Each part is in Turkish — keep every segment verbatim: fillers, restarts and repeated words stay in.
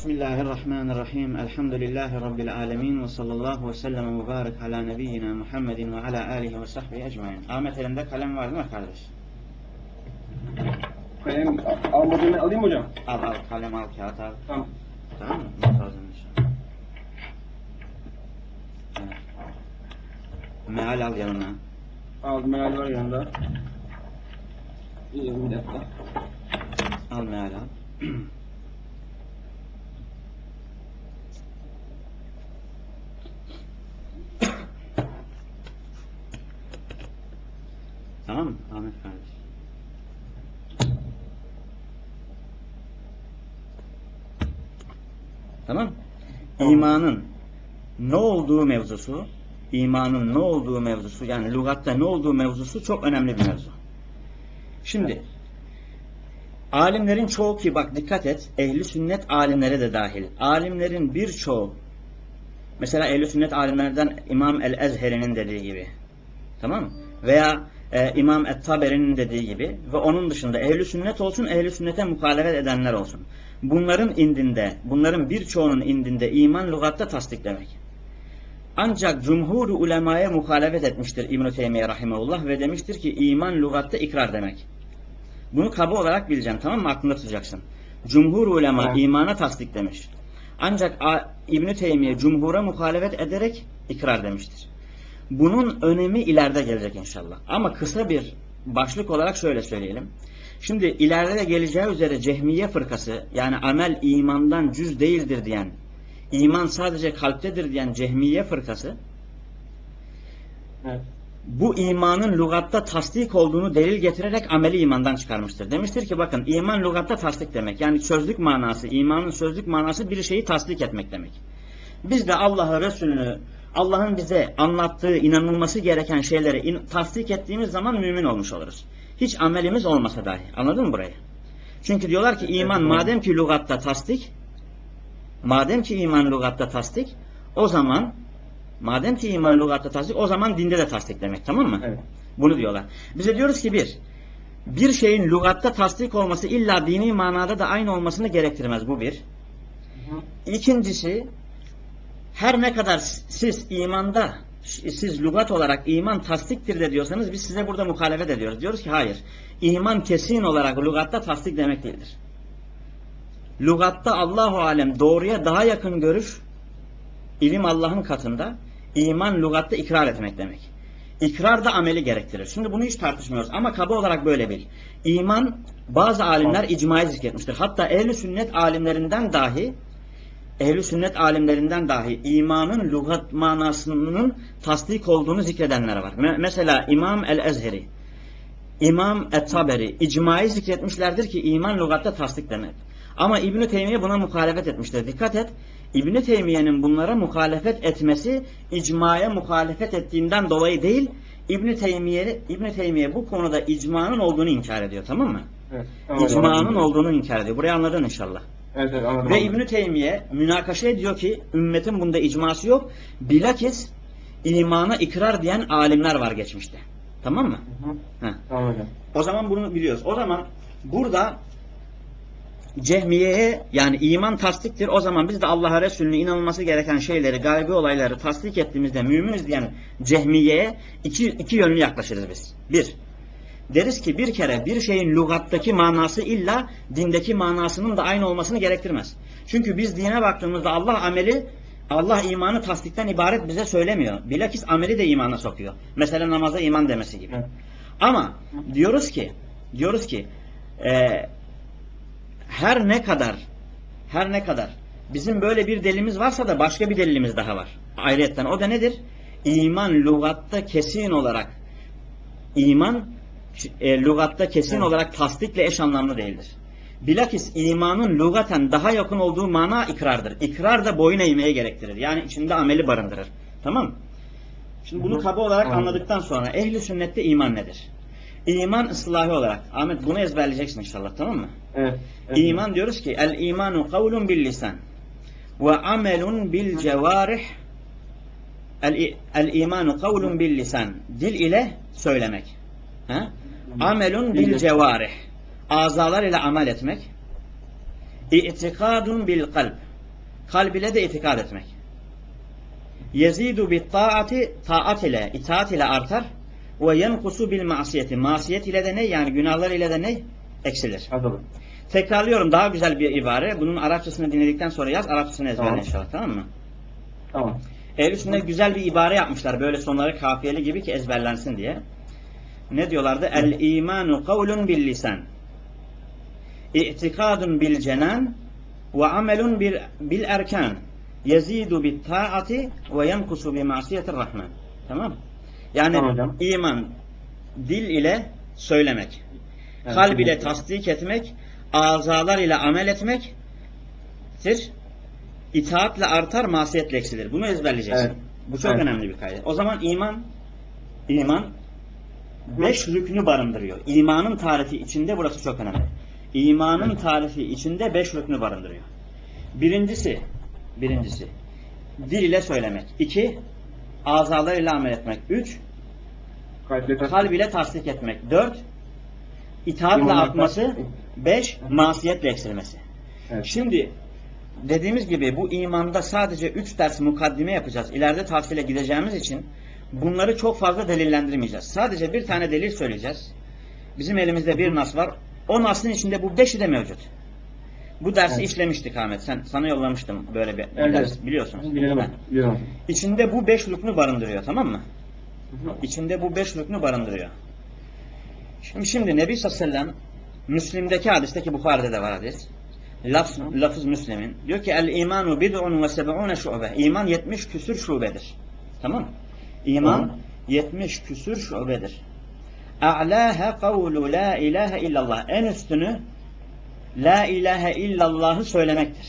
Bismillahirrahmanirrahim. Elhamdülillahi Rabbil alemin. Ve sallallahu ve sellem ve mübarek ala nebiyyina Muhammedin ve ala alihi ve sahbihi ecmain. Ahmet, elinde kalem var değil mi kardeş? Kalem almadığını alayım mı hocam? Al al, kalem al, kağıt al. Tamam. Tamam mı? Not alacağım inşallah. Evet. Meal al yanına. Aldım, meal var yanında. İyi, bir dakika. Al meal al. Tamam mı Ahmet kardeş? Tamam. İmanın ne olduğu mevzusu, imanın ne olduğu mevzusu, yani lügatta ne olduğu mevzusu çok önemli bir mevzu. Şimdi alimlerin çoğu, ki bak dikkat et, ehli sünnet alimleri de dahil, alimlerin birçoğu, mesela ehli sünnet alimlerden İmam el-Ezheri'nin dediği gibi, tamam mı? Veya e, İmam et-Taberi'nin dediği gibi ve onun dışında ehli sünnet olsun, ehli sünnete muhalefet edenler olsun. Bunların indinde, bunların birçoğunun indinde iman lügatta tasdik demek. Ancak cumhur-u ulemaya muhalefet etmiştir İbn-i Teymiye rahimehullah ve demiştir ki iman lügatta ikrar demek. Bunu kaba olarak bileceksin, tamam mı? Aklında tutacaksın. Cumhur ulema evet. imana tasdik demiş. Ancak İbn-i Teymiye cumhura muhalefet ederek ikrar demiştir. Bunun önemi ileride gelecek inşallah. Ama kısa bir başlık olarak şöyle söyleyelim. Şimdi ileride de geleceği üzere Cehmiye fırkası, yani amel imandan cüz değildir diyen, iman sadece kalptedir diyen Cehmiye fırkası, evet. bu imanın lügatta tasdik olduğunu delil getirerek ameli imandan çıkarmıştır. Demiştir ki bakın, iman lügatta tasdik demek. Yani sözlük manası, imanın sözlük manası bir şeyi tasdik etmek demek. Biz de Allah'ı, Resulünü, Allah'ın bize anlattığı, inanılması gereken şeyleri in, tasdik ettiğimiz zaman mümin olmuş oluruz. Hiç amelimiz olmasa dahi. Anladın mı burayı? Çünkü diyorlar ki iman madem ki lügatta tasdik, madem ki iman lügatta tasdik, o zaman madem ki iman lügatta tasdik, o zaman dinde de tasdik demek, tamam mı? Evet. Bunu diyorlar. Bize diyoruz ki bir, bir şeyin lügatta tasdik olması illa dini manada da aynı olmasını gerektirmez, bu bir. Hı hı. İkincisi, her ne kadar siz imanda, siz lügat olarak iman tasdiktir de diyorsanız biz size burada muhalefet ediyoruz. Diyoruz ki hayır, iman kesin olarak lügatta tasdik demek değildir. Lügatta Allahu alem doğruya daha yakın görüş, ilim Allah'ın katında, iman lügatta ikrar etmek demek. İkrar da ameli gerektirir. Şimdi bunu hiç tartışmıyoruz ama kaba olarak böyle bil. İman, bazı alimler icmayı zikretmiştir. Hatta ehl-i sünnet alimlerinden dahi Ehl-i sünnet alimlerinden dahi imanın lügat manasının tasdik olduğunu zikredenler var. Me mesela İmam el-Ezheri, İmam et-Taberi icmayı zikretmişlerdir ki iman lügatta tasdik demek. Ama İbn-i Teymiye buna muhalefet etmiştir. Dikkat et, İbn-i Teymiye'nin bunlara muhalefet etmesi icmaya muhalefet ettiğinden dolayı değil, İbn-i Teymiye, İbn-i Teymiye bu konuda icmanın olduğunu inkar ediyor, tamam mı? Evet, tamam, İcmanın tamam. olduğunu inkar ediyor. Burayı anladın inşallah. Evet, evet, anladım, Ve anladım. İbn-i Teymiye münakaşa ediyor ki ümmetin bunda icması yok. Bilakis imana ikrar diyen alimler var geçmişte. Tamam mı? Hı hı. Tamam hocam. O zaman bunu biliyoruz. O zaman burada Cehmiye'ye, yani iman tasdiktir. O zaman biz de Allah'a, Resulüne inanılması gereken şeyleri, gaybi olayları tasdik ettiğimizde müminiz diyen Cehmiye'ye iki, iki yönlü yaklaşırız biz. Bir, deriz ki bir kere bir şeyin lügattaki manası illa dindeki manasının da aynı olmasını gerektirmez. Çünkü biz dine baktığımızda Allah ameli, Allah imanı tasdikten ibaret bize söylemiyor. Bilakis ameli de imana sokuyor. Mesela namaza iman demesi gibi. Evet. Ama diyoruz ki, diyoruz ki e, her ne kadar her ne kadar bizim böyle bir delilimiz varsa da başka bir delilimiz daha var. Ayrıyetten o da nedir? İman lügatta kesin olarak iman e, lügatta kesin evet. olarak tasdikle eş anlamlı değildir. Bilakis imanın lügaten daha yakın olduğu mana ikrardır. İkrar da boyun eğmeye gerektirir. Yani içinde ameli barındırır. Tamam mı? Şimdi bunu kaba olarak anladıktan sonra ehli sünnette iman nedir? İman ıslahi olarak. Ahmet bunu ezberleyeceksin inşallah, tamam mı? Evet. Evet. İman diyoruz ki el imanu kavlun bil lisan ve amelun bil cevarih. El, el imanu kavlun bil lisan. Dil ile söylemek. Ha? Amelun bil cevarih. Azalar ile amel etmek. İ'tikadun bil kalp. Kalb ile de itikad etmek. Yezidu bit taati, taat ile, itaat ile artar. Ve yenkusu bil masiyeti. Masiyet ile de ne? Yani günahlar ile de ne? Eksilir. Azalır. Tekrarlıyorum, daha güzel bir ibare. Bunun Arapçasını dinledikten sonra yaz. Arapçasını ezberle Tamam. inşallah, tamam mı? Tamam. Ehl-i sünnet güzel bir ibare yapmışlar. Böyle sonları kafiyeli gibi ki ezberlensin diye. Ne diyorlardı? El imanu kavlun bil lisan. İ'tikadun bil cenan. Ve amelun bil, bil erkan. Yezidu bit taati ve yenkusu bi masiyetir rahman. Tamam. Yani Tamam iman dil ile söylemek. Evet, Kalb ile evet. tasdik etmek. Azalar ile amel etmektir. İtaatle artar, masiyetle eksilir. Bunu ezberleyeceksin. Evet. Bu çok Evet. önemli bir kaydı. O zaman iman iman beş rüknü barındırıyor. İmanın tarifi içinde burası çok önemli. İmanın Evet. tarifi içinde beş rüknü barındırıyor. Birincisi, birincisi dil ile söylemek. İki, azalar ile amel etmek. Üç, Kalple tasdik. kalb ile tasdik etmek. Dört, itaatle İmanla artması. tasdik. Beş, masiyetle eksilmesi. Evet. Şimdi dediğimiz gibi bu imanda sadece üç ders mukaddime yapacağız. İleride tafsile gideceğimiz için bunları çok fazla delillendirmeyeceğiz. Sadece bir tane delil söyleyeceğiz. Bizim elimizde bir nas var. O nasın içinde bu beşi de mevcut. Bu dersi Evet. işlemiştik Ahmet. Sen, sana yollamıştım böyle bir, bir Evet, ders. evet. Biliyorsunuz. Biliyorum. Ha. Biliyorum. İçinde bu beş rüknü barındırıyor, tamam mı? Hı hı. İçinde bu beş rüknü barındırıyor. Şimdi, şimdi Nebi sallallahu aleyhi ve sellem Müslim'deki hadisteki Bukhari'de de var hadis. Lafz, lafız Müslim'in. Diyor ki el imanu bid'un ve seb'une şube. İman yetmiş küsür şubedir. Tamam mı? İman Tamam. yetmiş küsür şubedir. A'laha kavlu la ilahe illallah. En üstünü la ilahe illallah'ı söylemektir.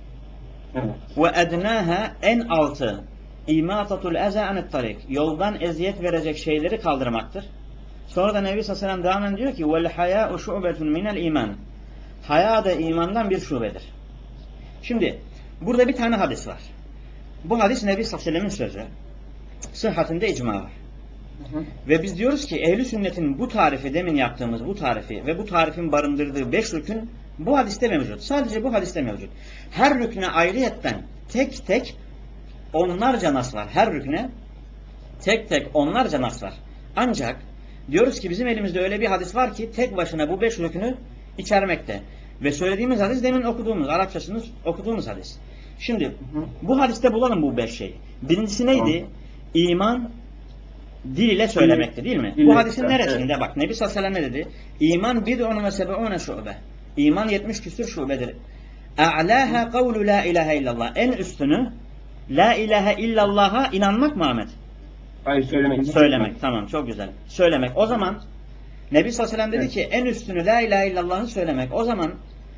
Evet. Ve ednaha, en altı imatatul eza anit tarik. Yoldan eziyet verecek şeyleri kaldırmaktır. Sonra da Nebi sallallahu aleyhi ve sellem devam ediyor ki vel haya'u şu'betun minel iman. Haya da imandan bir şubedir. Şimdi burada bir tane hadis var. Bu hadis Nebi sallallahu aleyhi ve sellem'in sözü. Sıhhatinde icma var. Hı hı. Ve biz diyoruz ki ehli sünnetin bu tarifi, demin yaptığımız bu tarifi ve bu tarifin barındırdığı beş rükün bu hadiste mevcut. Sadece bu hadiste mevcut. Her rüküne ayrıyetten tek tek onlarca nas var. Her rüküne tek tek onlarca nas var. Ancak diyoruz ki bizim elimizde öyle bir hadis var ki tek başına bu beş rükünü içermekte. Ve söylediğimiz hadis demin okuduğumuz, Arapçasını okuduğumuz hadis. Şimdi Hı hı. bu hadiste bulalım bu beş şeyi. Birincisi neydi? Tamam. İman dil ile söylemekti, değil mi? Dil- Bu hadisin evet, neresinde? Bak Nebi sallallahu aleyhi ve sellem ne dedi? İman bid'un ve seb'une şube. İman yetmiş küsür şubedir. A'laha kavlu la ilahe illallah. En üstünü la ilahe illallah'a inanmak mı Ahmet? Hayır, söylemek. Söylemek. Tamam, çok güzel. Söylemek. O zaman Nebi sallallahu aleyhi ve sellem dedi Evet. ki en üstünü la ilahe illallah'ı söylemek. O zaman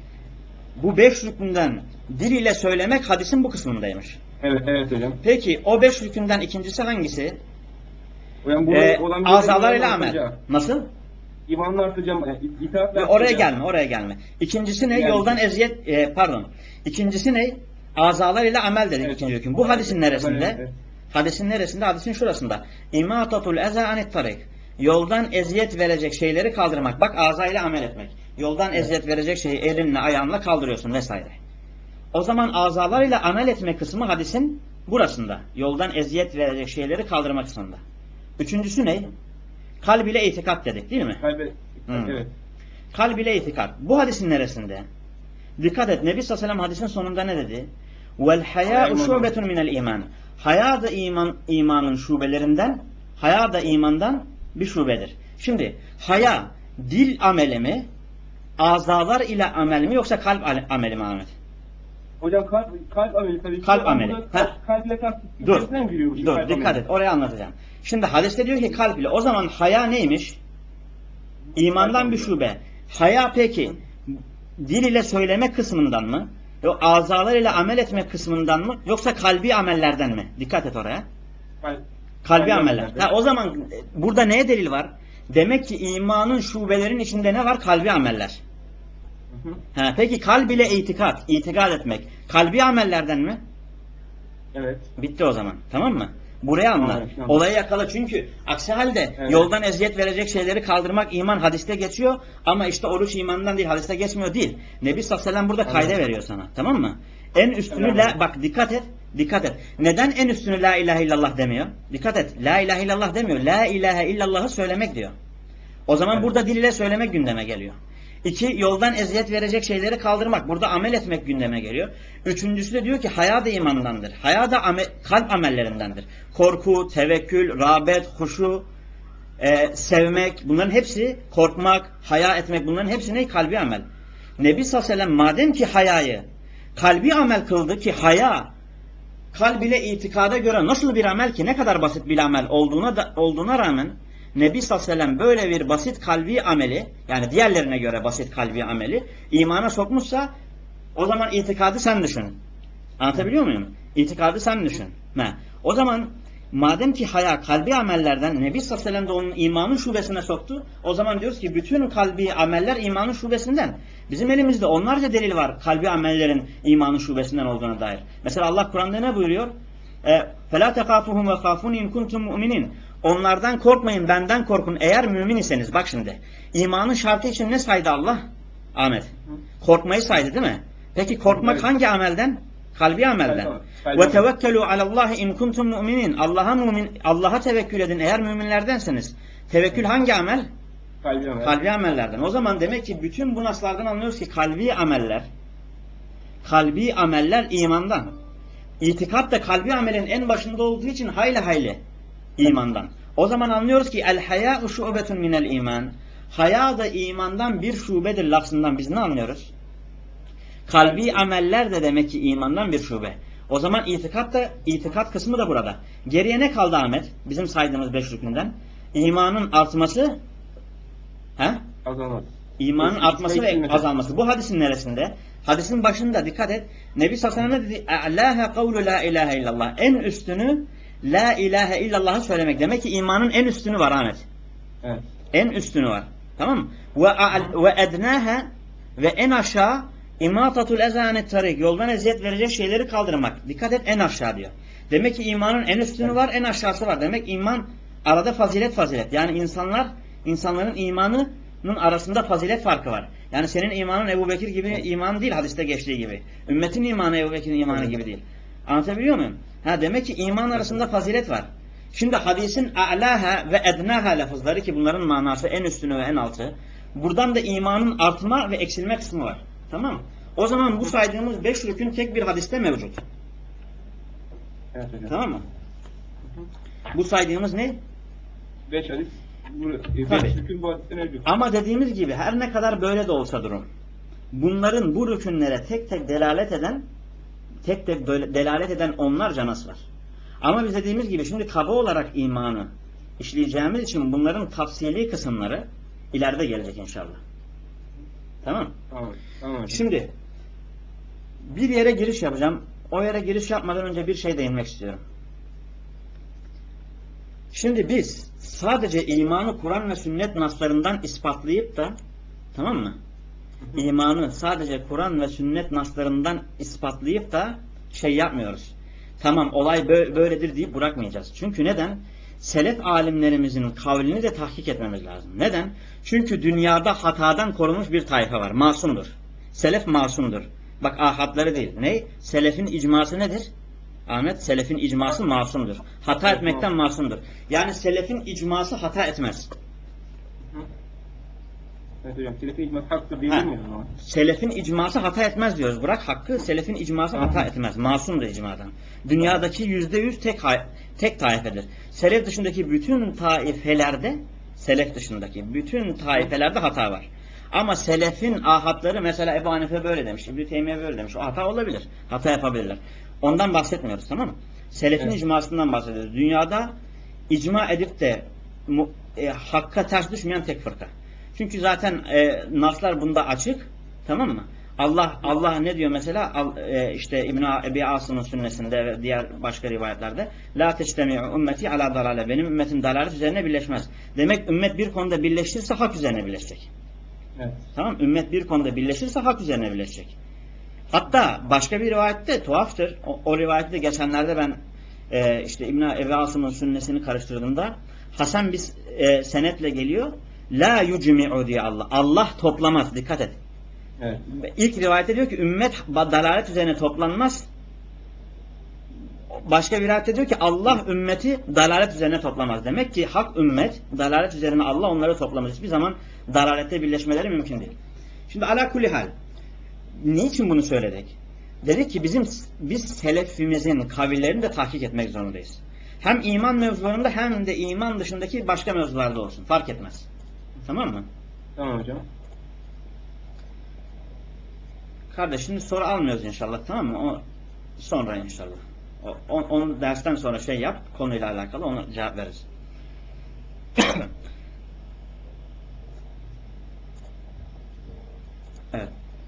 bu beş rükünden dil ile söylemek hadisin bu kısmındaymış. Evet, evet hocam. Peki o beş rükünden ikincisi hangisi? Hocam bu Ee, olan bir azalar ile imanla amel. artacak. Nasıl? İmanla artacağım. e, İtaatle Ve oraya artacağım. gelme, oraya gelme. İkincisi ne? Yani- Yoldan eziyet, e, pardon. İkincisi ne? Azalar ile amel dedik Evet. ikinci hüküm. Bu hadisin neresinde? Evet, evet. Hadisin neresinde? Hadisin şurasında. İmatatul eza anit tarik. Yoldan eziyet verecek şeyleri kaldırmak. Bak aza ile amel etmek. Yoldan Evet. eziyet verecek şeyi elinle, ayağınla kaldırıyorsun vesaire. O zaman azalar ile amel etme kısmı hadisin burasında. Yoldan eziyet verecek şeyleri kaldırma kısmında. Üçüncüsü ne? Kalb ile itikat dedik, değil mi? Kalbe, Hmm. evet. Kalb ile itikat. Bu hadisin neresinde? Dikkat et. Nebi sallallahu aleyhi ve sellem hadisin sonunda ne dedi? Vel haya'u şubetun minel iman. Haya da iman, imanın şubelerinden, haya da imandan bir şubedir. Şimdi haya dil ameli mi, azalar ile amel mi, yoksa kalp ameli mi Ahmet? Hocam kalp, kalp ameli tabii ki. Kalp Ama ameli. burada Ha. Kalp ile tasdik. Dur. İçerisinden giriyor bu Dur, kalp dikkat ameli. et. Oraya anlatacağım. Şimdi hadiste diyor ki kalp ile. O zaman haya neymiş? İmandan bir şube. Haya peki dil ile söyleme kısmından mı? Yok azalar ile amel etme kısmından mı? Yoksa kalbi amellerden mi? Dikkat et oraya. Kalp, Kalbi kalp ameller. amellerden. Ha, o zaman e, burada neye delil var? Demek ki imanın şubelerin içinde ne var? Kalbi ameller. Hı hı. Ha, peki kalb ile itikat, itikad etmek kalbi amellerden mi? Evet. Bitti o zaman. Tamam mı? Buraya anla. Tamam, tamam. Olayı yakala çünkü aksi halde Evet. yoldan eziyet verecek şeyleri kaldırmak iman hadiste geçiyor ama işte oruç imandan değil, hadiste geçmiyor değil. Nebi sallallahu aleyhi ve sellem burada Evet. kayda veriyor sana. Tamam mı? En üstünü Evet. la, bak dikkat et. Dikkat et. Neden en üstünü la ilahe illallah demiyor? Dikkat et. La ilahe illallah demiyor. La ilahe illallah'ı söylemek diyor. O zaman Evet. burada dil ile söylemek gündeme geliyor. İki, yoldan eziyet verecek şeyleri kaldırmak. Burada amel etmek gündeme geliyor. Üçüncüsü de diyor ki haya da imandandır. Haya da amel, kalp amellerindendir. Korku, tevekkül, rağbet, huşu, e, sevmek, bunların hepsi, korkmak, haya etmek, bunların hepsi ne? Kalbi amel. Nebi sallallahu aleyhi ve sellem madem ki hayayı kalbi amel kıldı, ki haya kalb ile itikada göre nasıl bir amel ki, ne kadar basit bir amel olduğuna da, olduğuna rağmen Nebi sallallahu aleyhi ve sellem böyle bir basit kalbi ameli, yani diğerlerine göre basit kalbi ameli imana sokmuşsa, o zaman itikadı sen düşün. Anlatabiliyor muyum? İtikadı sen düşün. Ha. O zaman madem ki haya kalbi amellerden, Nebi sallallahu aleyhi ve sellem de onun imanın şubesine soktu, o zaman diyoruz ki bütün kalbi ameller imanın şubesinden. Bizim elimizde onlarca delil var kalbi amellerin imanın şubesinden olduğuna dair. Mesela Allah Kur'an'da ne buyuruyor? فَلَا تَخَافُهُمْ وَخَافُونِ اِنْ كُنْتُمْ مُؤْمِنِينَ Onlardan korkmayın, benden korkun eğer mümin iseniz. Bak şimdi, imanın şartı için ne saydı Allah? Ahmet. Korkmayı saydı değil mi? Peki korkmak Evet. hangi amelden? Kalbi amelden. Ve tevekkelu alallahi in kuntum mu'minin. Allah'a mümin, Allah'a tevekkül edin eğer müminlerdensiniz. Tevekkül hangi amel? Kalbi amel. Kalbi amellerden. O zaman demek ki bütün bu naslardan anlıyoruz ki kalbi ameller kalbi ameller imandan. İtikat da kalbi amelin en başında olduğu için hayli hayli imandan. O zaman anlıyoruz ki el haya'u şubetun minel iman. Haya da imandan bir şubedir lafzından biz ne anlıyoruz? Kalbi ameller de demek ki imandan bir şube. O zaman itikat da, itikat kısmı da burada. Geriye ne kaldı Ahmet? Bizim saydığımız beş rükünden. İmanın artması, he? Azalmaz. İmanın İkisi artması ve eksilmesi. azalması. Bu hadisin neresinde? Hadisin başında dikkat et. Nebi sallallahu aleyhi ve sellem ne dedi? E'lâhe kavlu la ilahe illallah. En üstünü la ilahe illallah'ı söylemek. Demek ki imanın en üstünü var Ahmet. Evet. En üstünü var. Tamam mı? Ve, ve ednâhe ve en aşağı imatatul ezanet tarik. Yoldan eziyet verecek şeyleri kaldırmak. Dikkat et, en aşağı diyor. Demek ki imanın en üstünü var, en aşağısı var. Demek iman arada fazilet fazilet. Yani insanlar, insanların imanının arasında fazilet farkı var. Yani senin imanın Ebu Bekir gibi iman değil, hadiste geçtiği gibi. Ümmetin imanı Ebu Bekir'in imanı gibi değil. Anlatabiliyor muyum? Ha, demek ki iman arasında fazilet var. Şimdi hadisin a'laha ve ednaha lafızları, ki bunların manası en üstünü ve en altı. Buradan da imanın artma ve eksilme kısmı var. Tamam mı? O zaman bu saydığımız beş rükün tek bir hadiste mevcut. Evet hocam. Tamam mı? Bu saydığımız ne? Beş hadis. Bu, e, Tabii. beş rükün bu hadiste mevcut. Ama dediğimiz gibi her ne kadar böyle de olsa durum, bunların bu rükünlere tek tek delalet eden tek tek delalet eden onlarca nas var. Ama biz dediğimiz gibi şimdi kaba olarak imanı işleyeceğimiz için bunların tafsili kısımları ileride gelecek inşallah. Tamam mı? Tamam. Tamam hocam. Şimdi bir yere giriş yapacağım. O yere giriş yapmadan önce bir şey değinmek istiyorum. Şimdi biz sadece imanı Kur'an ve sünnet naslarından ispatlayıp da, tamam mı? İmanı sadece Kur'an ve sünnet naslarından ispatlayıp da şey yapmıyoruz. Tamam, olay böyledir deyip bırakmayacağız. Çünkü neden? Selef alimlerimizin kavlini de tahkik etmemiz lazım. Neden? Çünkü dünyada hatadan korunmuş bir tayfa var. Masumdur. Selef masumdur. Bak ahatları değil. Ne? Selefin icması nedir? Ahmet, selefin icması masumdur. Hata etmekten masumdur. Yani selefin icması hata etmez. Evet hocam. Selefin icması haktır değil Ha. mi o zaman? Selefin icması hata etmez diyoruz. Bırak hakkı, selefin icması hata etmez. Masumdur icmadan. Dünyadaki yüzde yüz tek, tek taifedir. Selef dışındaki bütün taifelerde, selef dışındaki bütün taifelerde hata var. Ama selefin ahatları, mesela Ebu Hanife böyle demiş, İbn-i Teymiye böyle demiş. O hata olabilir. Hata yapabilirler. Ondan bahsetmiyoruz, tamam mı? Selefin Evet. icmasından bahsediyoruz. Dünyada icma edip de e, hakka ters düşmeyen tek fırka. Çünkü zaten e, naslar bunda açık, tamam mı? Allah Allah ne diyor mesela? Al, e, işte İbn Ebi Asım'ın sünnesinde ve diğer başka rivayetlerde, la teçtemi'u ümmeti ala dalale. Benim ümmetim dalalet üzerine birleşmez. Demek ümmet bir konuda birleşirse hak üzerine birleşecek. Evet. Tamam, ümmet bir konuda birleşirse hak üzerine birleşecek. Hatta başka bir rivayette tuhaftır. O, o rivayette geçenlerde ben e, işte İbn Ebi Asım'ın sünnesini karıştırdığımda Hasan bir e, senetle geliyor. La yucmi'u diye Allah. Allah toplamaz. Dikkat et. Evet. İlk rivayette diyor ki ümmet dalalet üzerine toplanmaz. Başka bir rivayette diyor ki Allah ümmeti dalalet üzerine toplamaz. Demek ki hak ümmet dalalet üzerine Allah onları toplamaz. Hiçbir zaman dalalette birleşmeleri mümkün değil. Şimdi ala kulli hal. Niçin bunu söyledik? Dedik ki bizim biz selefimizin kavillerini de tahkik etmek zorundayız. Hem iman mevzularında hem de iman dışındaki başka mevzularda olsun. Fark etmez. Tamam mı? Tamam hocam. Kardeş şimdi soru almıyoruz inşallah, tamam mı? O sonra inşallah. O, on, onu dersten sonra şey yap, konuyla alakalı ona cevap veririz. Evet.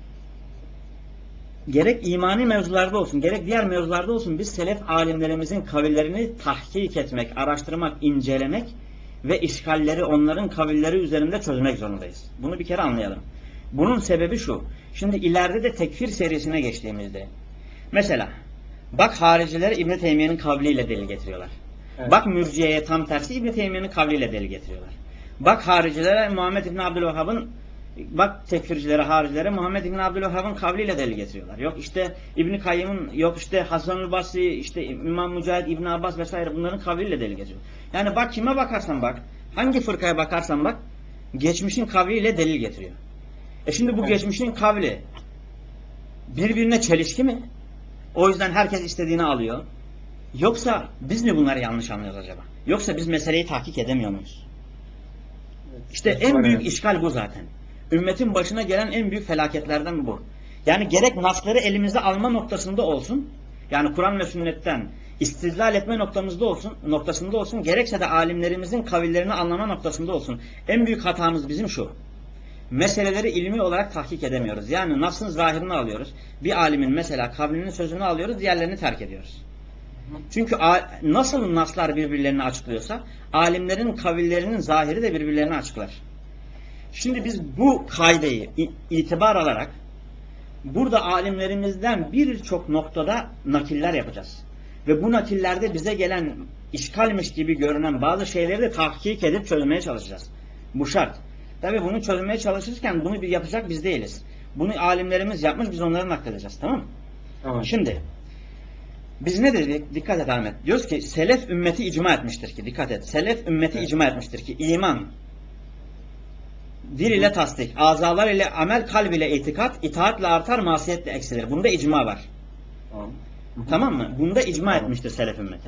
Gerek imani mevzularda olsun, gerek diğer mevzularda olsun biz selef alimlerimizin kavillerini tahkik etmek, araştırmak, incelemek ve işgalleri onların kavilleri üzerinde çözmek zorundayız. Bunu bir kere anlayalım. Bunun sebebi şu. Şimdi ileride de tekfir serisine geçtiğimizde mesela bak hariciler İbn Teymiye'nin kavliyle delil getiriyorlar. Evet. Bak mürciyeye tam tersi İbn Teymiye'nin kavliyle delil getiriyorlar. Bak haricilere Muhammed İbn Abdülvehhab'ın bak tekfircilere, haricilere Muhammed İbn Abdülvehhab'ın kavliyle delil getiriyorlar. Yok işte İbn Kayyım'ın, yok işte Hasan-ül Basri, işte İmam Mücahit, İbn Abbas vesaire bunların kavliyle delil getiriyor. Yani bak kime bakarsan bak, hangi fırkaya bakarsan bak, geçmişin kavliyle delil getiriyor. E şimdi bu Evet. geçmişin kavli birbirine çelişki mi? O yüzden herkes istediğini alıyor. Yoksa biz mi bunları yanlış anlıyoruz acaba? Yoksa biz meseleyi tahkik edemiyor muyuz? Evet. İşte en büyük işgal bu zaten. Ümmetin başına gelen en büyük felaketlerden bu. Yani gerek nasları elimize alma noktasında olsun, yani Kur'an ve sünnetten istidlal etme noktamızda olsun, noktasında olsun, gerekse de alimlerimizin kavillerini anlama noktasında olsun. En büyük hatamız bizim şu. Meseleleri ilmi olarak tahkik edemiyoruz. Yani nasın zahirini alıyoruz. Bir alimin mesela kavlinin sözünü alıyoruz, diğerlerini terk ediyoruz. Çünkü nasıl naslar birbirlerini açıklıyorsa alimlerin kavillerinin zahiri de birbirlerini açıklar. Şimdi biz bu kaideyi itibar alarak burada alimlerimizden birçok noktada nakiller yapacağız. Ve bu nakillerde bize gelen işgalmiş gibi görünen bazı şeyleri de tahkik edip çözmeye çalışacağız. Bu şart. Tabi bunu çözmeye çalışırken bunu bir yapacak biz değiliz. Bunu alimlerimiz yapmış, biz onları nakledeceğiz. Tamam mı? Tamam. Şimdi biz ne dedik? Dikkat et Ahmet. Diyoruz ki selef ümmeti icma etmiştir ki. Dikkat et. Selef ümmeti Evet. icma etmiştir ki iman dil ile tasdik, azalar ile amel, kalb ile itikat, itaatle artar, masiyetle eksilir. Bunda icma var. Tamam. Tamam mı? Bunda icma Tamam. etmiştir selef ümmeti.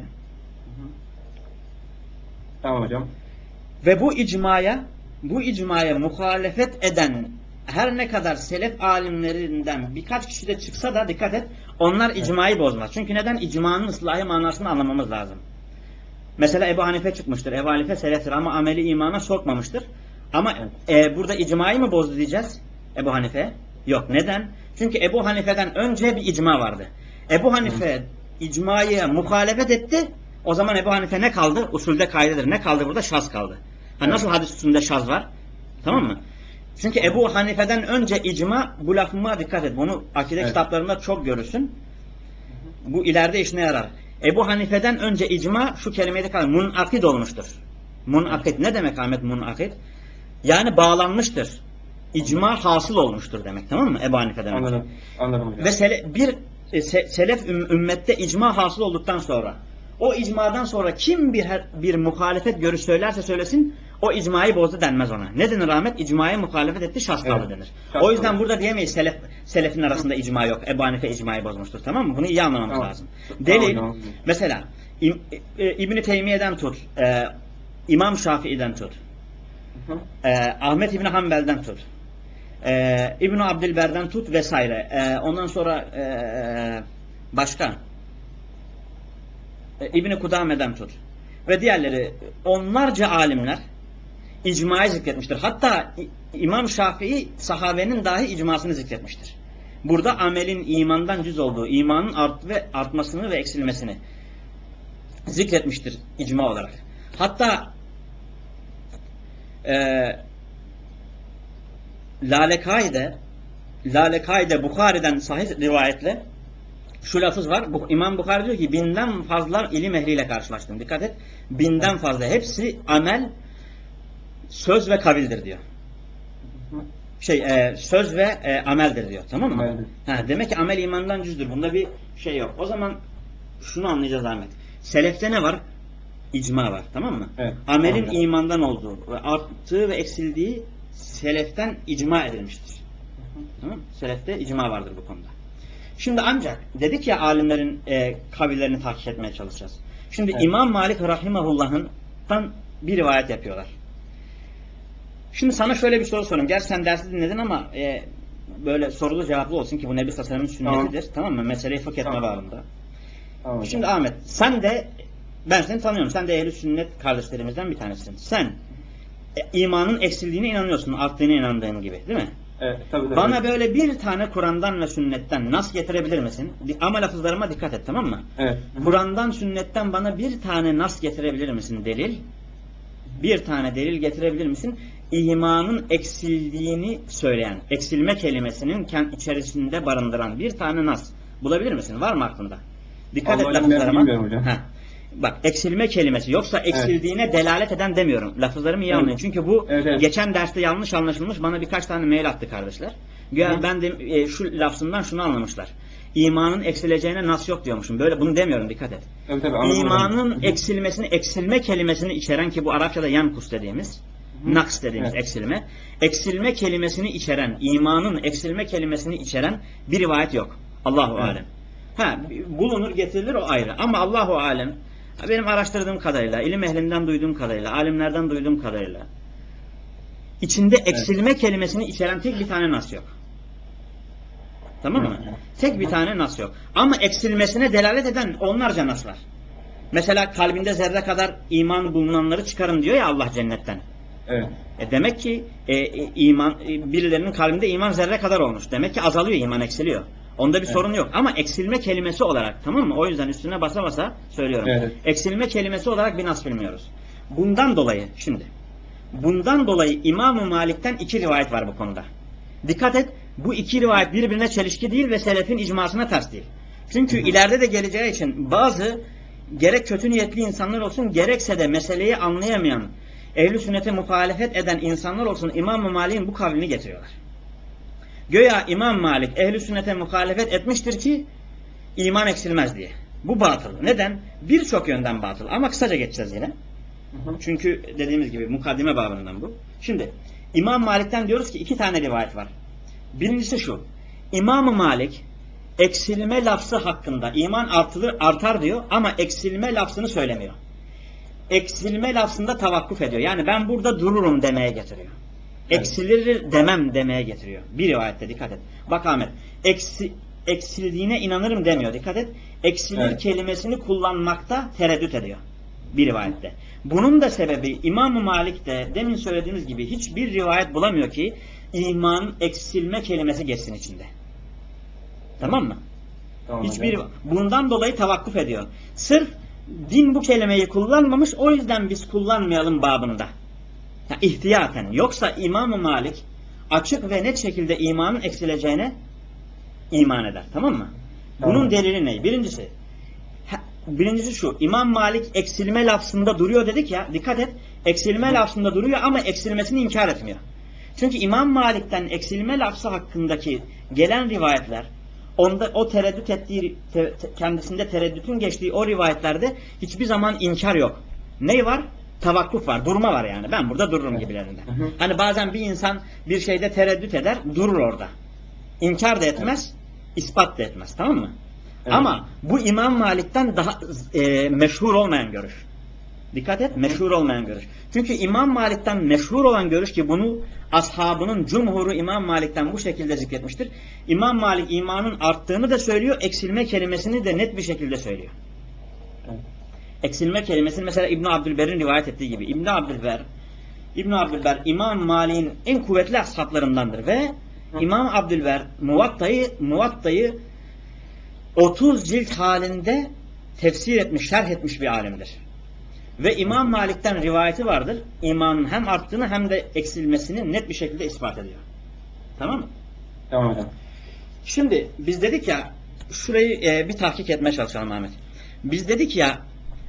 Tamam hocam. Ve bu icmaya bu icmaya muhalefet eden her ne kadar selef alimlerinden birkaç kişi de çıksa da dikkat et, onlar icmayı bozmaz. Çünkü neden? İcmanın ıslahi manasını anlamamız lazım. Mesela Ebu Hanife çıkmıştır. Ebu Hanife seleftir ama ameli imana sokmamıştır. Ama e, burada icmayı mı bozdu diyeceğiz Ebu Hanife? Yok. Neden? Çünkü Ebu Hanife'den önce bir icma vardı. Ebu Hanife icmayı muhalefet etti. O zaman Ebu Hanife ne kaldı? Usulde kaydedir. Ne kaldı burada? Şaz kaldı. Ha, Evet. nasıl hadis usulünde şaz var? Tamam mı? Çünkü Ebu Hanife'den önce icma, bu lafıma dikkat et. Bunu akide Evet. kitaplarında çok görürsün. Bu ileride işine yarar. Ebu Hanife'den önce icma şu kelimeyi de kalır. Munakid olmuştur. Munakid. Ne demek Ahmet munakid? Yani bağlanmıştır. İcma hasıl olmuştur demek. Tamam mı? Ebu Hanife'den önce. Anladım. Anladım hocam. Ve sele, bir e, se, selef üm, ümmette icma hasıl olduktan sonra o icmadan sonra kim bir bir muhalefet görüş söylerse söylesin o icmayı bozdu denmez ona. Ne denir Ahmet? İcmaya muhalefet etti, şaz kaldı Evet. denir. Şaz O yüzden kaldı. burada diyemeyiz selef, selefin arasında icma yok. Ebu Hanife icmayı bozmuştur. Tamam mı? Bunu iyi anlamamız Tamam. lazım. Tamam Delil hocam. mesela İm, e, İbn-i Teymiye'den tut, e, İmam Şafii'den tut, Hı hı. e, Ahmet İbni Hanbel'den tut, e, İbn-i Abdilber'den tut vesaire. E, ondan sonra e, başka e, İbn-i Kudame'den tut ve diğerleri onlarca alimler icmayı zikretmiştir. Hatta İmam Şafii sahabenin dahi icmasını zikretmiştir. Burada amelin imandan cüz olduğu, imanın art ve artmasını ve eksilmesini zikretmiştir icma olarak. Hatta e, Lalekai'de Lalekai'de Bukhari'den sahih rivayetle şu lafız var. Bu, İmam Bukhari diyor ki binden fazla ilim ehliyle karşılaştım. Dikkat et. Binden fazla. Hepsi amel, söz ve kavildir diyor. Hı hı. şey e, söz ve e, ameldir diyor. Tamam mı? Ameldir. Ha, demek ki amel imandan cüzdür. Bunda bir şey yok. O zaman şunu anlayacağız Ahmet. Selefte ne var? İcma var. Tamam mı? Evet. Amelin Tamam. imandan olduğu ve arttığı ve eksildiği seleften icma edilmiştir. Tamam mı? Selefte icma vardır bu konuda. Şimdi ancak dedik ya alimlerin e, kavillerini takip etmeye çalışacağız. Şimdi Evet. İmam Malik rahimahullah'tan bir rivayet yapıyorlar. Şimdi sana şöyle bir soru sorayım. Gerçi sen dersi dinledin ama e, böyle sorulu cevaplı olsun ki bu Nebi Sallallahu Aleyhi ve Sellem'in sünnetidir. Tamam, tamam mı? Meseleyi fıkh etme Tamam. bağlamında. Tamam hocam. Şimdi Ahmet sen de ben seni tanıyorum. Sen de ehl-i sünnet kardeşlerimizden bir tanesisin. Sen e, imanın eksildiğine inanıyorsun. Arttığına inandığın gibi değil mi? Evet, tabii, tabii. Bana böyle bir tane Kur'an'dan ve sünnetten nas getirebilir misin? Ama lafızlarıma dikkat et, tamam mı? Evet. Kur'an'dan sünnetten bana bir tane nas getirebilir misin? Delil. Bir tane delil getirebilir misin? İmanın eksildiğini söyleyen, eksilme kelimesinin içerisinde barındıran bir tane nas bulabilir misin? Var mı aklında? Dikkat Vallahi et lafızlarıma. bilmiyorum hocam. Heh. Bak, eksilme kelimesi, yoksa eksildiğine evet. delalet eden demiyorum. Lafızlarımı iyi evet. anlayın. Çünkü bu evet, evet. geçen derste yanlış anlaşılmış. Bana birkaç tane mail attı kardeşler. Güya ben de e, şu lafzından şunu anlamışlar. İmanın eksileceğine nas yok diyormuşum. Böyle bunu demiyorum, dikkat et. Tabii, tabii, İmanın Hı-hı. eksilmesini, eksilme kelimesini içeren, ki bu Arapçada yankus dediğimiz, Hı-hı. naks dediğimiz evet. eksilme. Eksilme kelimesini içeren, imanın eksilme kelimesini içeren bir rivayet yok. Allahu evet. alem. Ha, bulunur, getirilir, o ayrı. Ama Allahu alem, benim araştırdığım kadarıyla, ilim ehlinden duyduğum kadarıyla, alimlerden duyduğum kadarıyla, içinde eksilme evet. kelimesini içeren tek bir tane nas yok. Tamam mı? Evet. Tek bir tane nas yok. Ama eksilmesine delalet eden onlarca nas var. Mesela kalbinde zerre kadar iman bulunanları çıkarın diyor ya Allah cennetten. Evet. E demek ki e, iman e, birilerinin kalbinde iman zerre kadar olmuş. Demek ki azalıyor, iman eksiliyor. Onda bir evet. sorun yok. Ama eksilme kelimesi olarak, tamam mı? O yüzden üstüne basa basa söylüyorum. Evet. Eksilme kelimesi olarak bir nas bilmiyoruz. Bundan dolayı şimdi bundan dolayı İmam-ı Malik'ten iki rivayet var bu konuda. Dikkat et, bu iki rivayet birbirine çelişki değil ve selefin icmasına ters değil. Çünkü hı hı. ileride de geleceği için bazı gerek kötü niyetli insanlar olsun, gerekse de meseleyi anlayamayan, ehl-i sünnete muhalefet eden insanlar olsun, İmam-ı Malik'in bu kavlini getiriyorlar. Göya İmam Malik ehl-i sünnete muhalefet etmiştir ki iman eksilmez diye. Bu batıl. Neden? Birçok yönden batıl. Ama kısaca geçeceğiz yine. Hı hı. Çünkü dediğimiz gibi mukaddime babından bu. Şimdi İmam Malik'ten diyoruz ki iki tane rivayet var. Birincisi şu. İmam-ı Malik eksilme lafzı hakkında iman artılır, artar diyor ama eksilme lafzını söylemiyor. Eksilme lafzında tavakkuf ediyor. Yani ben burada dururum demeye getiriyor. Evet. Eksilir demem demeye getiriyor. Bir rivayette dikkat et. Bak Ahmet, eksi, eksildiğine inanırım demiyor. Dikkat et. Eksilir evet. kelimesini kullanmakta tereddüt ediyor. Bir rivayette. Bunun da sebebi İmam-ı Malik de demin söylediğiniz gibi hiçbir rivayet bulamıyor ki iman eksilme kelimesi geçsin içinde. Tamam mı? Tamam, hiçbir hocam. Bundan dolayı tavakkuf ediyor. Sırf din bu kelimeyi kullanmamış, o yüzden biz kullanmayalım babında. Ya, ihtiyaten. Yoksa İmam-ı Malik açık ve net şekilde imanın eksileceğine iman eder. Tamam mı? Bunun tamam. delili ne? Birincisi Birincisi şu. İmam Malik eksilme lafzında duruyor dedik ya. Dikkat et. Eksilme Hı. lafzında duruyor ama eksilmesini inkar etmiyor. Çünkü İmam Malik'ten eksilme lafzı hakkındaki gelen rivayetler, onda o tereddüt ettiği, te, te, kendisinde tereddütün geçtiği o rivayetlerde hiçbir zaman inkar yok. Ne var? Tavakkuf var. Durma var yani. Ben burada dururum evet. gibilerinde. Hı hı. Hani bazen bir insan bir şeyde tereddüt eder, durur orada. İnkar da etmez, evet. ispat da etmez. Tamam mı? Evet. Ama bu İmam Malik'ten daha e, meşhur olmayan görüş. Dikkat et, meşhur olmayan görüş. Çünkü İmam Malik'ten meşhur olan görüş, ki bunu ashabının cumhuru İmam Malik'ten bu şekilde zikretmiştir. İmam Malik imanın arttığını da söylüyor, eksilme kelimesini de net bir şekilde söylüyor. Evet. Eksilme kelimesini mesela İbn Abdülber'in rivayet ettiği gibi. İbn Abdülber, İbn Abdülber İmam Malik'in en kuvvetli ashablarındandır ve Hı. İmam Abdülber Muvatta'yı Muvatta'yı otuz cilt halinde tefsir etmiş, şerh etmiş bir alimdir. Ve İmam Malik'ten rivayeti vardır. İmanın hem arttığını hem de eksilmesini net bir şekilde ispat ediyor. Tamam mı? Tamam hocam. Şimdi biz dedik ya, şurayı e, bir tahkik etmeye çalışalım Ahmet. Biz dedik ya,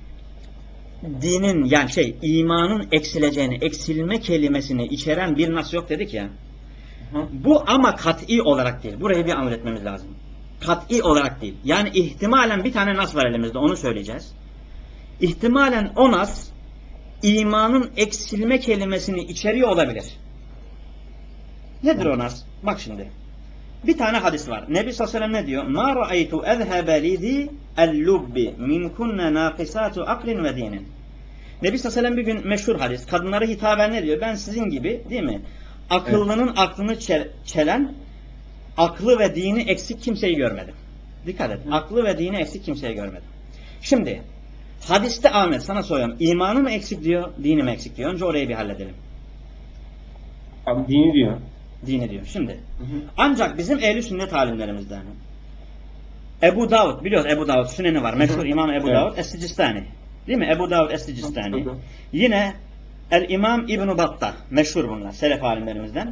dinin yani şey imanın eksileceğini, eksilme kelimesini içeren bir nas yok dedik ya. Hı. Bu ama kat'i olarak değil. Burayı bir analiz etmemiz lazım. Kat'i olarak değil. Yani ihtimalen bir tane nas var elimizde, onu söyleyeceğiz. İhtimalen o nas imanın eksilme kelimesini içeriyor olabilir. Nedir o nas? Bak şimdi. Bir tane hadis var. Nebi sallallahu aleyhi ve sellem ne diyor? مَا رَأَيْتُ اَذْهَبَ لِذِي اللُّبِّ مِنْ كُنَّ نَاقِسَاتُ عَقْلٍ وَدِينٍ. Nebi sallallahu aleyhi ve sellem bir gün meşhur hadis. Kadınlara hitaben ne diyor? Ben sizin gibi, değil mi? Akıllının evet. aklını çelen, aklı ve dini eksik kimseyi görmedim. Dikkat et. Hı. Aklı ve dini eksik kimseyi görmedim. Şimdi hadiste Ahmet sana soruyorum. İmanı mı eksik diyor, dini mi eksik diyor? Önce orayı bir halledelim. Abi dini diyor. Dini diyor. Şimdi. Hı hı. Ancak bizim ehl-i sünnet alimlerimizden Ebu Davud, biliyoruz Ebu Davud süneni var. Meşhur İmam Ebu evet. Davud Es-Sicistani. Değil mi? Ebu Davud Es-Sicistani. Hı hı. Yine El-İmam İbn-i Battah. Meşhur bunlar. Selef alimlerimizden.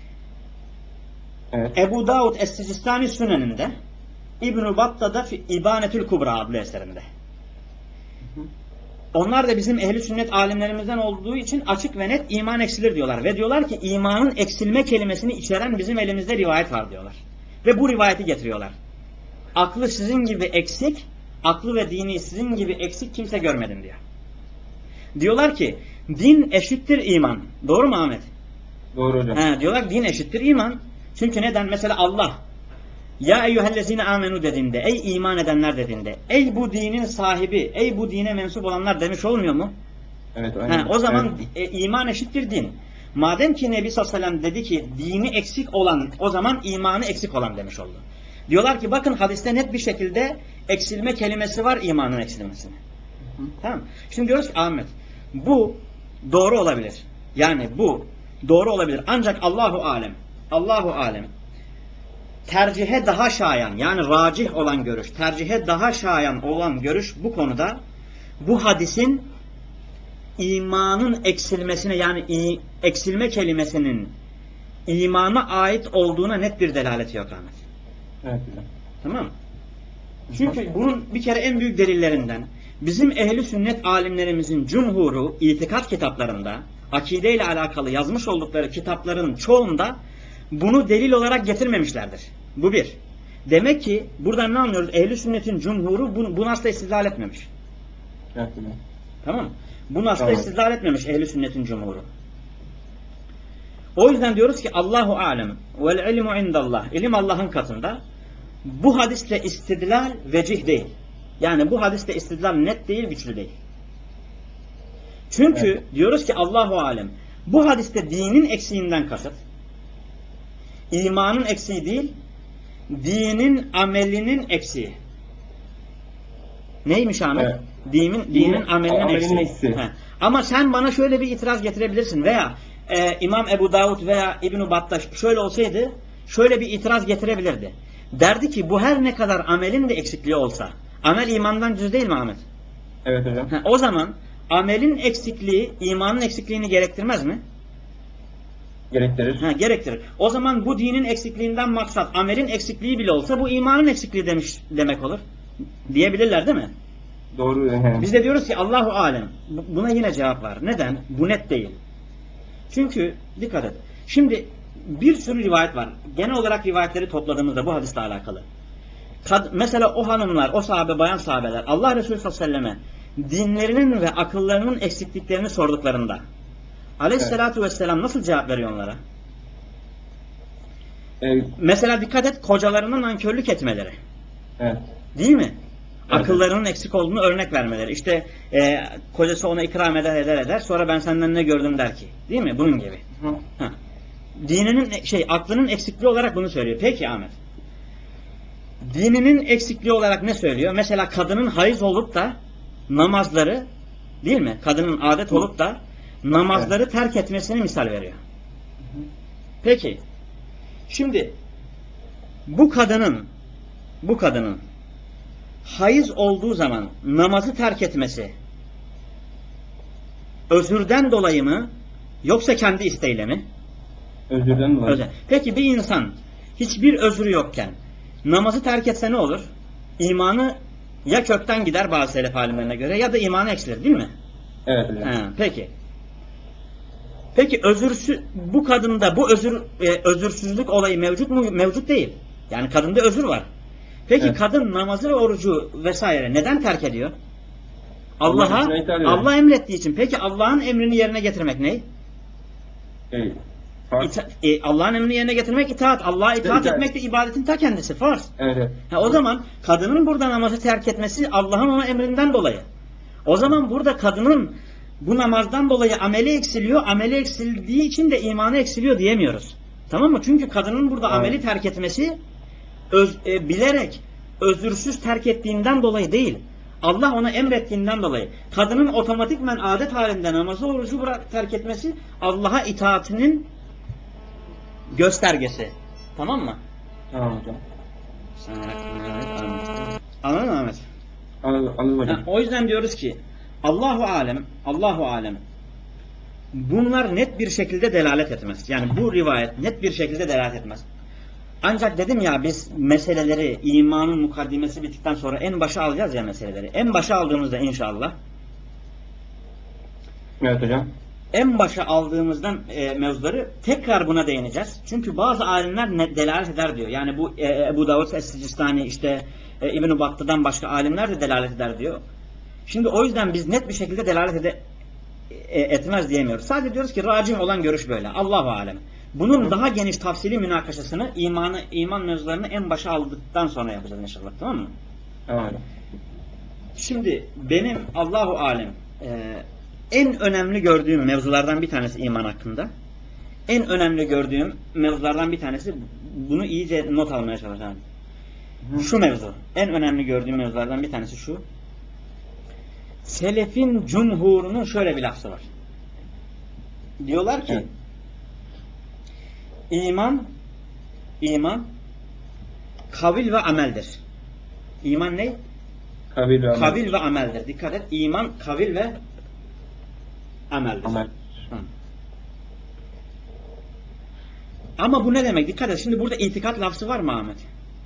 Evet. Ebu Davud Es-Sicistani süneninde, İbn-i Battah'da İbanetül Kubra adlı eserinde. Hı hı. Onlar da bizim ehli sünnet alimlerimizden olduğu için açık ve net iman eksilir diyorlar. Ve diyorlar ki imanın eksilme kelimesini içeren bizim elimizde rivayet var diyorlar. Ve bu rivayeti getiriyorlar. Aklı sizin gibi eksik, aklı ve dini sizin gibi eksik kimse görmedim diyor. Diyorlar ki din eşittir iman. Doğru mu Ahmet? Doğru hocam. He, diyorlar din eşittir iman. Çünkü neden? Mesela Allah ya eyyühellezine amenu dediğinde, ey iman edenler dediğinde, ey bu dinin sahibi, ey bu dine mensup olanlar demiş olmuyor mu? Evet. Aynen. He, o zaman evet. e, iman eşittir din. Madem ki Nebi sallallahu aleyhi ve sellem dedi ki dini eksik olan, o zaman imanı eksik olan demiş oldu. Diyorlar ki bakın hadiste net bir şekilde eksilme kelimesi var imanın eksilmesine. Hı hı. Tamam. Şimdi diyoruz ki Ahmet, bu doğru olabilir. Yani bu doğru olabilir. Ancak Allahu alem, Allahu alem tercihe daha şayan, yani racih olan görüş, tercihe daha şayan olan görüş bu konuda bu hadisin imanın eksilmesine, yani eksilme kelimesinin imana ait olduğuna net bir delaleti yok Ahmet. Evet. Tamam mı? Çünkü bunun bir kere en büyük delillerinden bizim ehli sünnet alimlerimizin cumhuru itikat kitaplarında, akide ile alakalı yazmış oldukları kitapların çoğunda bunu delil olarak getirmemişlerdir. Bu bir. Demek ki buradan ne anlıyoruz? Ehli sünnetin cumhuru bu, bu nasla istidlal etmemiş. Evet. Tamam mı? Bu nasla tamam. istidlal etmemiş ehli sünnetin cumhuru. O yüzden diyoruz ki Allahu alem vel ilmu indallah. İlim Allah'ın katında. Bu hadisle istidlal vecih değil. Yani bu hadisle istidlal net değil, güçlü değil. Çünkü evet. diyoruz ki Allahu alem. Bu hadiste dinin eksiğinden kasıt, imanın eksiği değil, dinin amelinin eksiği. Neymiş Ahmet? Evet. Dinin, dinin, dinin amelinin, amelinin eksiği. eksiği. Ama sen bana şöyle bir itiraz getirebilirsin veya e, İmam Ebu Davud veya İbn-i Battah şöyle olsaydı şöyle bir itiraz getirebilirdi. Derdi ki bu her ne kadar amelin de eksikliği olsa, amel imandan cüz değil mi Ahmet? Evet hocam. Ha, o zaman amelin eksikliği imanın eksikliğini gerektirmez mi? Gerektirir. Ha, gerektirir. O zaman bu dinin eksikliğinden maksat amelin eksikliği bile olsa bu imanın eksikliği demiş demek olur. Diyebilirler değil mi? Doğru. He. Biz de diyoruz ki Allahu alem. Buna yine cevap var. Neden? Bu net değil. Çünkü dikkat et. Şimdi bir sürü rivayet var. Genel olarak rivayetleri topladığımızda bu hadisle alakalı. Kad, mesela o hanımlar, o sahabe, bayan sahabeler Allah Resulü sallallahu aleyhi ve selleme dinlerinin ve akıllarının eksikliklerini sorduklarında aleyhissalatu evet. vesselam nasıl cevap veriyor onlara? Evet. Mesela dikkat et, kocalarının nankörlük etmeleri. Evet. Değil mi? Evet. Akıllarının eksik olduğunu örnek vermeleri. İşte e, kocası ona ikram eder eder eder. Sonra ben senden ne gördüm der ki. Değil mi? Bunun gibi. Hı. Ha. Dininin şey aklının eksikliği olarak bunu söylüyor. Peki Ahmet. Dininin eksikliği olarak ne söylüyor? Mesela kadının hayız olup da namazları, değil mi? Kadının adet olup da namazları evet. terk etmesini misal veriyor. Peki. Şimdi bu kadının bu kadının hayız olduğu zaman namazı terk etmesi özürden dolayı mı yoksa kendi isteğiyle mi? Özürden dolayı. Özür. Peki bir insan hiçbir özrü yokken namazı terk etse ne olur? İmanı ya kökten gider bazı selef alimlerine göre ya da imanı eksilir değil mi? Evet hocam. Ha, peki. Peki özürsü bu kadında bu özür e, özürsüzlük olayı mevcut mu? Mevcut değil. Yani kadında özür var. Peki Evet. kadın namazı ve orucu vesaire neden terk ediyor? Allah Allah'a emrine itaat eder. Allah emrettiği için. Peki Allah'ın emrini yerine getirmek ne? Evet. Farz. İta- e, Allah'ın emrini yerine getirmek itaat. Allah'a itaat İtaat. etmek de ibadetin ta kendisi. Farz. Evet, evet. Ha, o zaman kadının burada namazı terk etmesi Allah'ın ona emrinden dolayı. O zaman burada kadının bu namazdan dolayı ameli eksiliyor. Ameli eksildiği için de imanı eksiliyor diyemiyoruz. Tamam mı? Çünkü kadının burada Tamam. ameli terk etmesi öz, e, bilerek özürsüz terk ettiğinden dolayı değil. Allah ona emrettiğinden dolayı. Kadının otomatikmen adet halinde namazı orucu bırak, terk etmesi Allah'a itaatinin göstergesi. Tamam mı? Tamam hocam. Anladın mı Ahmet? Anladım, anladım hocam. Ha, o yüzden diyoruz ki Allahu alem, Allahu alem. Bunlar net bir şekilde delalet etmez. Yani bu rivayet net bir şekilde delalet etmez. Ancak dedim ya biz meseleleri imanın mukaddimesi bittikten sonra en başa alacağız ya meseleleri. En başa aldığımızda inşallah Evet hocam. en başa aldığımızdan e, mevzuları tekrar buna değineceğiz. Çünkü bazı alimler ne, delalet eder diyor. Yani bu e, Ebu Davud Es-Sicistani işte e, İbn-i Battı'dan başka alimler de delalet eder diyor. Şimdi o yüzden biz net bir şekilde delalet ede, e, etmez diyemiyoruz. Sadece diyoruz ki racih olan görüş böyle. Allahu alem. Bunun Hı. daha geniş tafsili münakaşasını imanı iman mevzularını en başa aldıktan sonra yapacağız inşallah. Tamam mı? Tamam hocam. Şimdi benim Allahu alem e, en önemli gördüğüm mevzulardan bir tanesi iman hakkında. En önemli gördüğüm mevzulardan bir tanesi, bunu iyice not almaya çalışacağım. Hı. Şu mevzu. En önemli gördüğüm mevzulardan bir tanesi şu. Selefin cumhurunun şöyle bir lafzı var. Diyorlar ki Evet. iman iman kavil ve ameldir. İman ne? Kavil ve amel. Kavil ve ameldir. Dikkat et. İman kavil ve ameldir. Amel. Hı. Ama bu ne demek? Dikkat et. Şimdi burada itikat lafzı var mı Ahmet?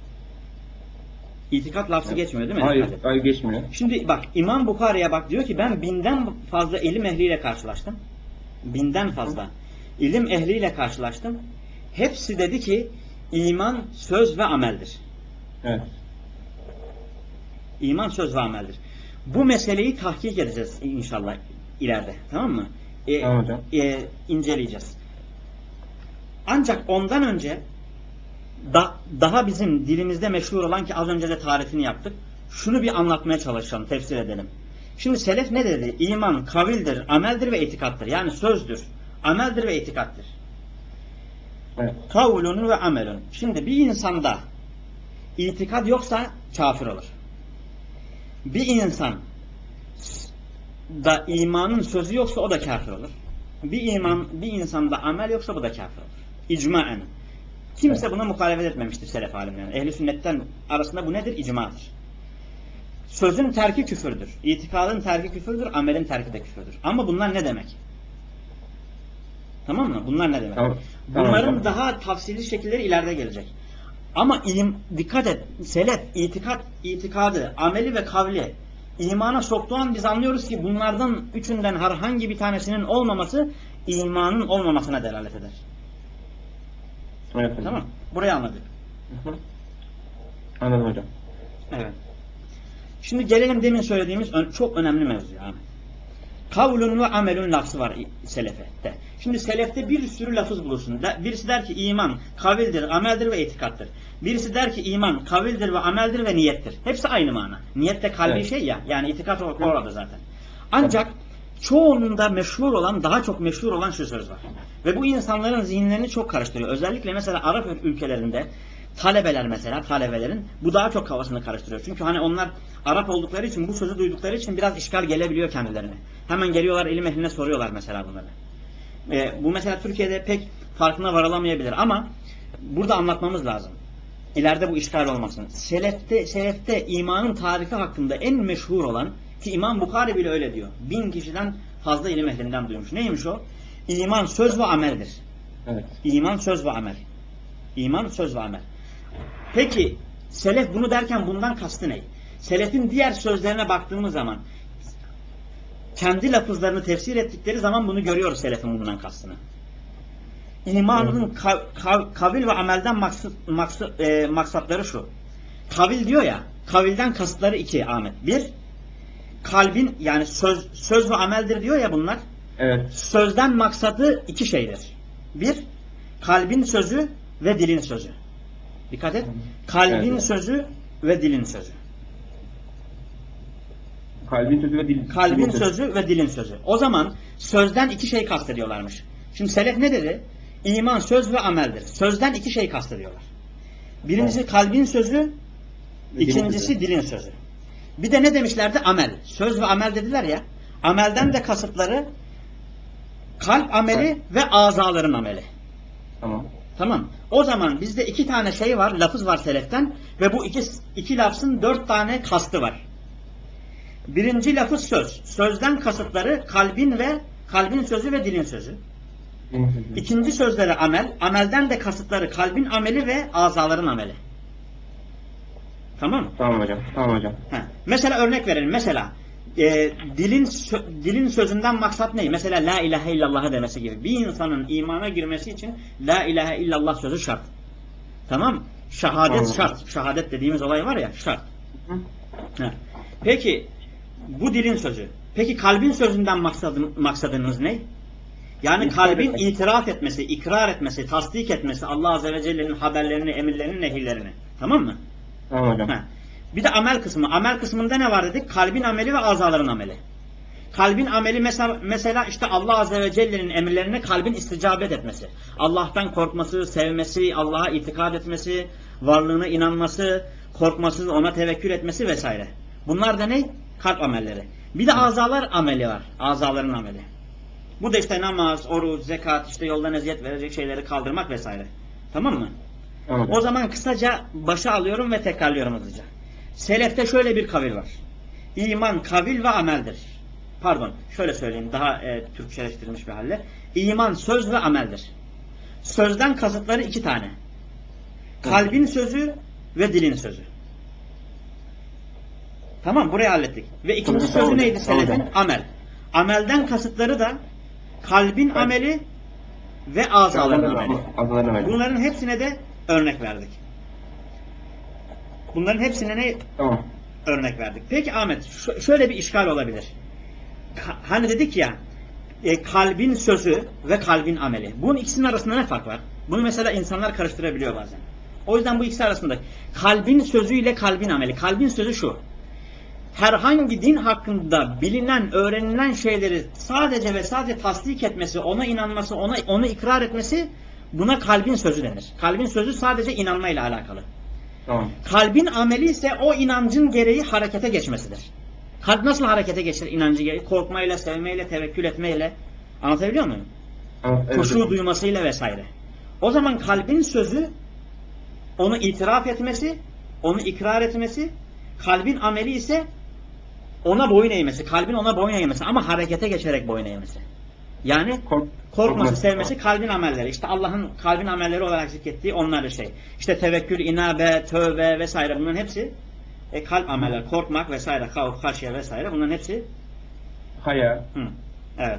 İtikat lafzı Evet. geçmiyor değil mi? Hayır, Dikkat et. hayır geçmiyor. Şimdi bak İmam Bukhari'ye bak, diyor ki ben binden fazla ilim ehliyle karşılaştım. Binden fazla ilim ehliyle karşılaştım. Hepsi dedi ki iman söz ve ameldir. Evet. İman söz ve ameldir. Bu meseleyi tahkik edeceğiz inşallah ileride. Tamam mı? E, Tamam hocam. E, inceleyeceğiz. Ancak ondan önce da, daha bizim dilimizde meşhur olan ki az önce de tarifini yaptık. Şunu bir anlatmaya çalışalım, tefsir edelim. Şimdi selef ne dedi? İman kavildir, ameldir ve itikattır. Yani sözdür, ameldir ve itikattır. Evet. Kavlun ve amelun. Şimdi bir insanda itikad yoksa kafir olur. Bir insan da imanın sözü yoksa o da kafir olur. Bir iman, bir insanda amel yoksa bu da kafir olur. İcmaen. Kimse buna muhalefet etmemiştir selef alimlerine. Ehli sünnetten arasında bu nedir? İcmadır. Sözün terki küfürdür. İtikadın terki küfürdür. Amelin terki de küfürdür. Ama bunlar ne demek? Tamam mı? Bunlar ne demek? Tamam. Bunların Tamam. daha tafsili şekilleri ileride gelecek. Ama ilim, dikkat et. Selef, itikat, itikadı, ameli ve kavli imana soktuğu an biz anlıyoruz ki bunlardan üçünden herhangi bir tanesinin olmaması imanın olmamasına delalet eder. Evet hocam. Tamam. Burayı anladık. Hı hı. Anladım hocam. Evet. Şimdi gelelim demin söylediğimiz çok önemli mevzu yani. Kavlun ve amelun lafzı var selefte. Şimdi selefte bir sürü lafız bulursun. Birisi der ki iman kavildir, ameldir ve itikattır. Birisi der ki iman kavildir ve ameldir ve niyettir. Hepsi aynı mana. Niyet de kalbi Evet. şey ya. Yani itikat orada zaten. Ancak çoğununda meşhur olan, daha çok meşhur olan şu söz var. Ve bu insanların zihinlerini çok karıştırıyor. Özellikle mesela Arap ülkelerinde talebeler mesela, talebelerin bu daha çok kafasını karıştırıyor. Çünkü hani onlar Arap oldukları için, bu sözü duydukları için biraz işgal gelebiliyor kendilerine. Hemen geliyorlar ilim ehline soruyorlar mesela bunları. Ee, bu mesela Türkiye'de pek farkına varılamayabilir ama burada anlatmamız lazım. İleride bu işgal olmasın. Selefte, selefte imanın tarifi hakkında en meşhur olan, ki İmam Bukhari bile öyle diyor. Bin kişiden fazla ilim ehlinden duymuş. Neymiş o? İman söz ve ameldir. Evet. İman söz ve amel. İman söz ve amel. Peki selef bunu derken bundan kastı ne? Selefin diğer sözlerine baktığımız zaman kendi lafızlarını tefsir ettikleri zaman bunu görüyoruz selefin bundan kastını. İmanın Evet. kav, kav, kavil ve amelden maksat, maksat, e, maksatları şu. Kavil diyor ya, kavilden kasıtları iki Ahmet. Bir, kalbin yani söz, söz ve ameldir diyor ya bunlar. Evet. Sözden maksadı iki şeydir. Bir, kalbin sözü ve dilin sözü. Dikkat et. Kalbin Evet. sözü ve dilin sözü. Kalbin sözü ve dil, Kalbin dilin sözü ve dilin sözü. O zaman sözden iki şey kastediyorlarmış. Şimdi selef ne dedi? İman söz ve ameldir. Sözden iki şey kastediyorlar. Birincisi Evet. kalbin sözü, Ve dilin ikincisi sözü. dilin sözü. Bir de ne demişlerdi? Amel. Söz ve amel dediler ya. Amelden de kasıtları kalp ameli Evet. ve azaların ameli. Tamam. Tamam. O zaman bizde iki tane şey var, lafız var seleften ve bu iki, iki lafzın dört tane kastı var. Birinci lafız söz. Sözden kasıtları kalbin ve kalbin sözü ve dilin sözü. Dilin sözü. İkinci sözleri amel. Amelden de kasıtları kalbin ameli ve azaların ameli. Tamam mı? Tamam hocam. Tamam hocam. Ha. Mesela örnek verelim. Mesela e, dilin sö- dilin sözünden maksat ne? Mesela la ilahe illallah demesi gibi. Bir insanın imana girmesi için la ilahe illallah sözü şart. Tamam? Şehadet Tamam. şart. Şehadet dediğimiz olay var ya şart. Hı. Ha. Peki bu dilin sözü. Peki kalbin sözünden maksadın, maksadınız ne? Yani İtikad kalbin etmek. itiraf etmesi, ikrar etmesi, tasdik etmesi Allah Azze ve Celle'nin haberlerini, emirlerini, nehirlerini. Tamam mı? Tamam hocam. Ha. Bir de amel kısmı. Amel kısmında ne var dedik? Kalbin ameli ve azaların ameli. Kalbin ameli mesela, mesela işte Allah Azze ve Celle'nin emirlerine kalbin isticabet etmesi. Allah'tan korkması, sevmesi, Allah'a itikad etmesi, varlığına inanması, korkmasız ona tevekkül etmesi vesaire. Bunlar da ne? Kalp amelleri. Bir de azalar ameli var. Azaların ameli. Bu da işte namaz, oruç, zekat, işte yoldan eziyet verecek şeyleri kaldırmak vesaire. Tamam mı? Tamam hocam. O zaman kısaca başa alıyorum ve tekrarlıyorum hızlıca. Selefte şöyle bir kavil var. İman kavil ve ameldir. Pardon, şöyle söyleyeyim daha e, Türkçeleştirilmiş bir halle. İman söz ve ameldir. Sözden kasıtları iki tane. Kalbin sözü ve dilin sözü. Tamam, burayı hallettik. Ve ikinci Tamam sözü hocam. neydi Tamam selefin? hocam. Amel. Amelden kasıtları da kalbin Kalp. ameli ve azaların ameli. Azaların ameli. Bunların hepsine de örnek verdik. Bunların hepsine ne Tamam. örnek verdik? Peki Ahmet, ş- şöyle bir işgal olabilir. Ka- hani dedik ya, e, kalbin sözü ve kalbin ameli. Bunun ikisinin arasında ne fark var? Bunu mesela insanlar karıştırabiliyor bazen. O yüzden bu ikisi arasında kalbin sözüyle kalbin ameli. Kalbin sözü şu. Herhangi din hakkında bilinen, öğrenilen şeyleri sadece ve sadece tasdik etmesi, ona inanması, ona onu ikrar etmesi, buna kalbin sözü denir. Kalbin sözü sadece inanmayla alakalı. Tamam. Kalbin ameli ise o inancın gereği harekete geçmesidir. Kalp nasıl harekete geçer inancı gereği? Korkmayla, sevmeyle, tevekkül etmeyle. Anlatabiliyor muyum? Evet, evet Huşu hocam. duymasıyla vesaire. O zaman kalbin sözü onu itiraf etmesi, onu ikrar etmesi, kalbin ameli ise ona boyun eğmesi, kalbin ona boyun eğmesi ama harekete geçerek boyun eğmesi. Yani Kork korkması, korkmaz. sevmesi kalbin amelleri. İşte Allah'ın kalbin amelleri olarak zikrettiği onlar şey. İşte tevekkül, inabe, tövbe vesaire bunların hepsi e, kalp ameller. Korkmak vesaire, kavf, haşye vesaire bunların hepsi. Haya. Hı, evet.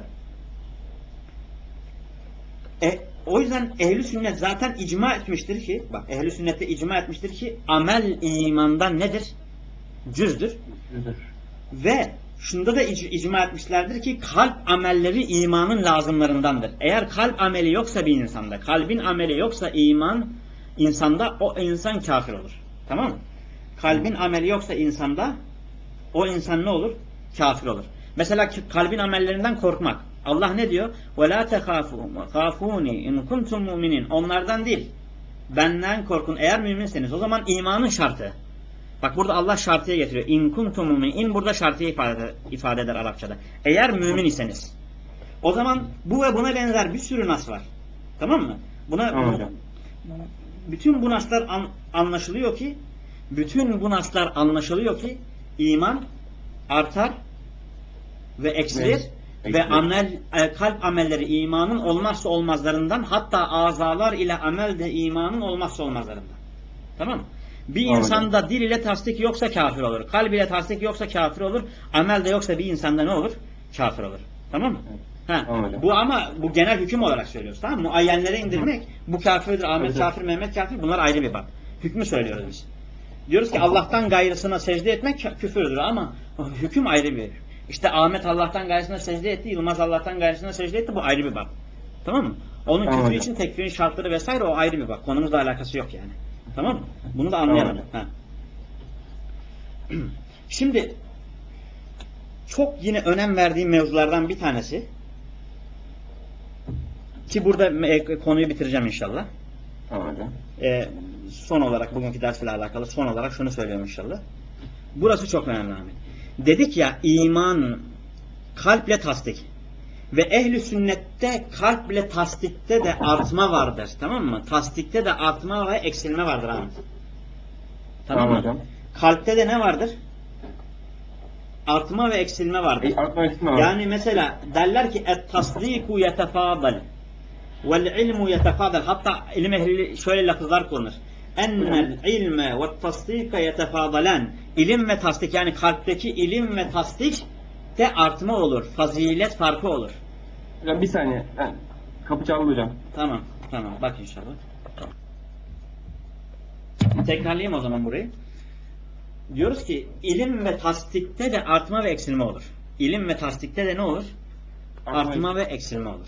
E, o yüzden ehli sünnet zaten icma etmiştir ki, bak ehli sünnette icma etmiştir ki amel imandan nedir? Cüzdür. Yüzdür. Ve şunda da ic- icma etmişlerdir ki kalp amelleri imanın lazımlarındandır. Eğer kalp ameli yoksa bir insanda, kalbin ameli yoksa iman insanda, o insan kafir olur. Tamam mı? Kalbin ameli yoksa insanda o insan ne olur? Kafir olur. Mesela kalbin amellerinden korkmak. Allah ne diyor? وَلَا تَخَافُوا خَافُونِ اِنْ كُنْتُمْ مُؤْمِنِينَ Onlardan değil. Benden korkun eğer müminseniz. O zaman imanın şartı. Bak burada Allah şartıya getiriyor. İn kuntum mu'min. İn burada şartıyı ifade, ifade eder Arapçada. Eğer mümin iseniz. O zaman bu ve buna benzer bir sürü nas var. Tamam mı? Buna Tamam hocam. bütün bu naslar an, anlaşılıyor ki bütün bu naslar anlaşılıyor ki iman artar ve eksilir Evet. ve Eksilir. amel e, kalp amelleri imanın olmazsa olmazlarından, hatta azalar ile amel de imanın olmazsa olmazlarından. Tamam mı? Bir Tamam insanda dil ile tasdik yoksa kafir olur. Kalb ile tasdik yoksa kafir olur. Amel de yoksa bir insanda ne olur? kafir olur. Tamam mı? Evet. Ha, Tamam hocam. bu ama bu genel hüküm olarak söylüyoruz. Tamam mı? Muayyenlere indirmek, bu kafirdir, Ahmet Evet, kafir, Mehmet kafir, bunlar ayrı bir bak. Hükmü söylüyoruz biz. Diyoruz ki Allah'tan gayrısına secde etmek küfürdür ama hüküm ayrı bir. İşte Ahmet Allah'tan gayrısına secde etti, Yılmaz Allah'tan gayrısına secde etti, bu ayrı bir bak. Tamam mı? Onun Tamam küfrü hocam. için tekfirin şartları vesaire o ayrı bir bak. Konumuzla alakası yok yani. Tamam mı? Bunu da anlayalım. Tamam Ha. Şimdi çok yine önem verdiğim mevzulardan bir tanesi ki burada konuyu bitireceğim inşallah. Tamam hocam. Ee, son olarak bugünkü dersle alakalı son olarak şunu söylüyorum inşallah. Burası çok önemli Ahmet. Dedik ya iman kalple tasdik. Ve ehli sünnette kalple tasdikte de artma vardır. Tamam mı? Tasdikte de artma ve eksilme vardır Ahmet. Tamam, Tamam mı? hocam. Kalpte de ne vardır? Artma ve eksilme vardır. E, artma eksilme var. Yani mesela derler ki et tasdiku yetefadal vel ilmu yetefadal. Hatta ilim ehli şöyle lafızlar kullanır. Ennel ilme ve tasdika yetefadalan. İlim ve tasdik yani kalpteki ilim ve tasdik de artma olur. Fazilet farkı olur. Hocam bir saniye. Ben, kapı çaldı hocam. Tamam. Tamam. Bak inşallah. Tekrarlayayım o zaman burayı. Diyoruz ki ilim ve tasdikte de artma ve eksilme olur. İlim ve tasdikte de ne olur? Artma, Artma ve eksilme olur.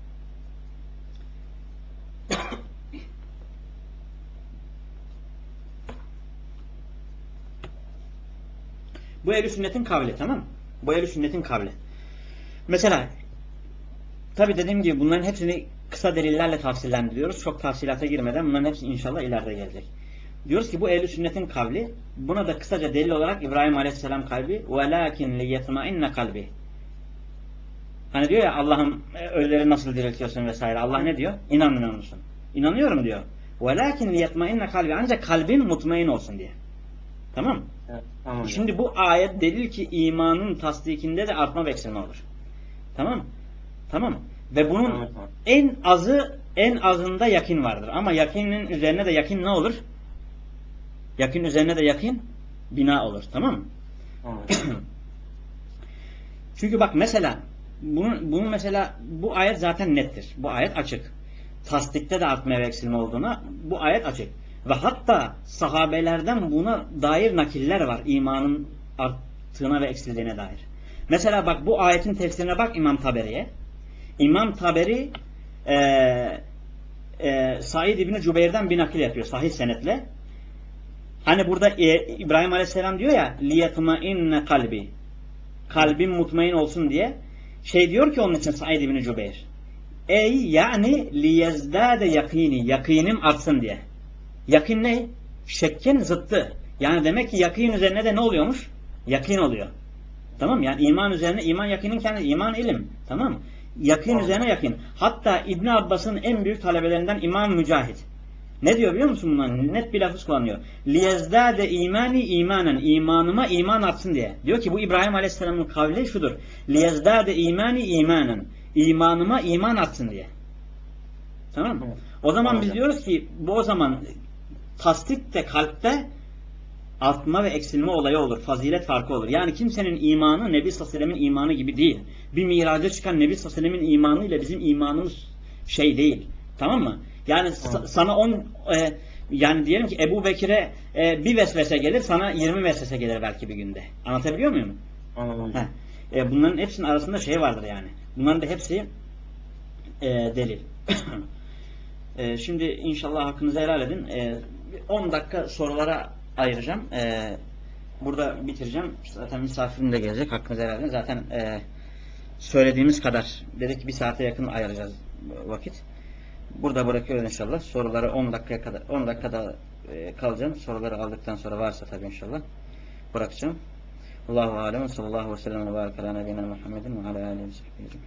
Bu ehl-i sünnetin kavli, tamam mı? Bu ehl-i sünnetin kavli. Mesela tabi dediğim gibi bunların hepsini kısa delillerle tafsillendiriyoruz. Çok tafsilata girmeden bunların hepsi inşallah ileride gelecek. Diyoruz ki bu ehl-i sünnetin kavli, buna da kısaca delil olarak İbrahim Aleyhisselam kalbi وَلَاكِنْ لِيَتْمَئِنَّ kalbi. Hani diyor ya Allah'ım ölüleri nasıl diriltiyorsun vesaire. Allah ne diyor? İnanmıyor musun? İnanıyorum diyor. وَلَاكِنْ لِيَتْمَئِنَّ kalbi. Ancak kalbin mutmain olsun diye. Tamam mı? Evet, tamam hocam. Şimdi bu ayet delil ki imanın tasdikinde de artma ve eksilme olur. Tamam mı? Tamam mı? Ve bunun Tamam, tamam. en azı en azında yakin vardır. Ama yakinin üzerine de yakin ne olur? Yakin üzerine de yakin bina olur. Tamam mı? Tamam hocam. Çünkü bak mesela bunun, bunun mesela bu ayet zaten nettir. Bu ayet açık. Tasdikte de artma ve eksilme olduğuna bu ayet açık. Ve hatta sahabelerden buna dair nakiller var. İmanın arttığına ve eksildiğine dair. Mesela bak bu ayetin tefsirine bak İmam Taberi'ye. İmam Taberi e, e, Said İbni Cübeyr'den bir nakil yapıyor sahih senetle. Hani burada e, İbrahim Aleyhisselam diyor ya liyatma'inne kalbi, kalbim mutmain olsun diye şey diyor ki onun için Said İbni Cübeyr, ey yani liyezdade yakini, yakinim artsın diye. Yakin ne? Şekkin zıttı. Yani demek ki yakin üzerine de ne oluyormuş? Yakin oluyor. Tamam, yani iman üzerine, iman yakinin kendi, iman ilim. Tamam mı? Yakin Tamam. üzerine yakin. Hatta İbn Abbas'ın en büyük talebelerinden İmam Mücahit. Ne diyor biliyor musun bundan? Net bir lafız kullanıyor. Liyezdade imani imanen. İmanıma iman artsın diye. Diyor ki bu İbrahim Aleyhisselam'ın kavli şudur. Liyezdade imani imanen. İmanıma iman artsın diye. Tamam mı? O zaman Tamam biz hocam. diyoruz ki bu o zaman tasdik de kalpte artma ve eksilme olayı olur. Fazilet farkı olur. Yani kimsenin imanı Nebi sallallahu aleyhi ve sellem'in imanı gibi değil. Bir miraca çıkan Nebi sallallahu aleyhi ve sellem'in imanı ile bizim imanımız şey değil. Tamam mı? Yani Tamam. sana on e, yani diyelim ki Ebu Bekir'e e, bir vesvese gelir, sana yirmi vesvese gelir belki bir günde. Anlatabiliyor muyum? Anladım hocam. Heh. E, bunların hepsinin arasında şey vardır yani. Bunların da hepsi e, delil. e, şimdi inşallah hakkınızı helal edin. E, on dakika sorulara ayıracağım. E, burada bitireceğim. Zaten misafirim de gelecek. Hakkınızı helal edin. Zaten e, söylediğimiz kadar dedik bir saate yakın ayıracağız vakit. Burada bırakıyoruz inşallah. Soruları on dakikaya kadar on dakikada e, kalacağım. Soruları aldıktan sonra varsa tabii inşallah bırakacağım. Allahu alem. Sallallahu aleyhi ve sellem ve barik ala nebiyyina Muhammedin ve ala alihi ve sahbihi.